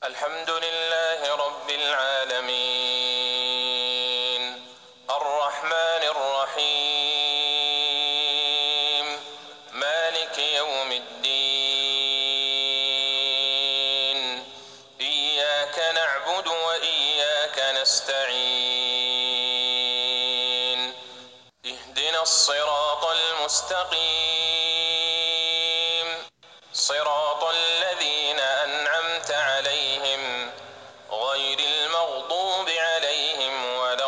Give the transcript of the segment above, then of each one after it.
الحمد لله رب العالمين الرحمن الرحيم مالك يوم الدين إياك نعبد وإياك نستعين اهدنا الصراط المستقيم صراط الذين أنعمت عليهم غير المغضوب عليهم ولا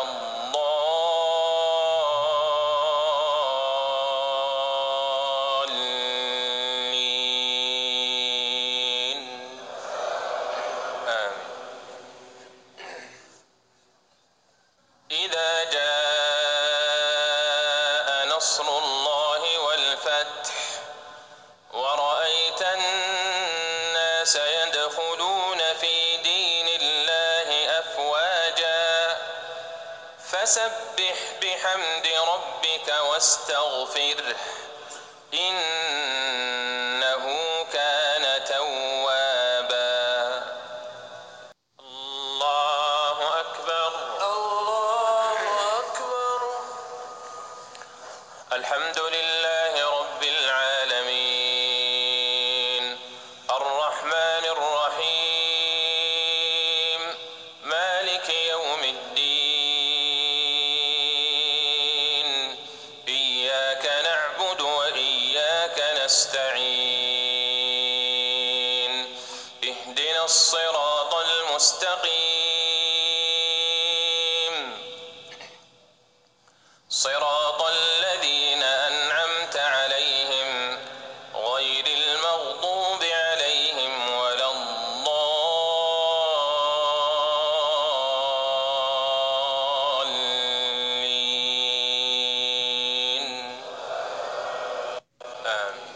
الضالين آمين. إذا جاء نصر الله والفتح ورأيت الناس يدخلون في دين الله أفواجا فسبح بحمد ربك واستغفره إنه كان توابا. الله أكبر الله أكبر. الحمد لله رب العالمين الرحمن الرحيم مالك يوم الدين إياك نعبد وإياك نستعين اهدنا الصراط المستقيم صراط الذين أنعمت عليهم غير المغضوب عليهم ولا الضالين آمين.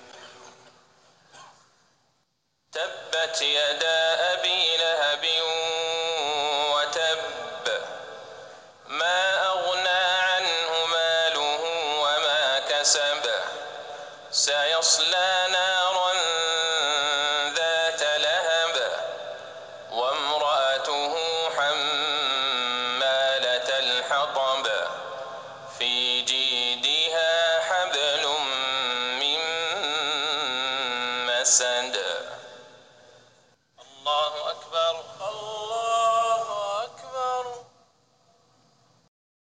تبت يدا أبي لهب وتب ما أغنى عنه ماله وما كسب سيصلى نارا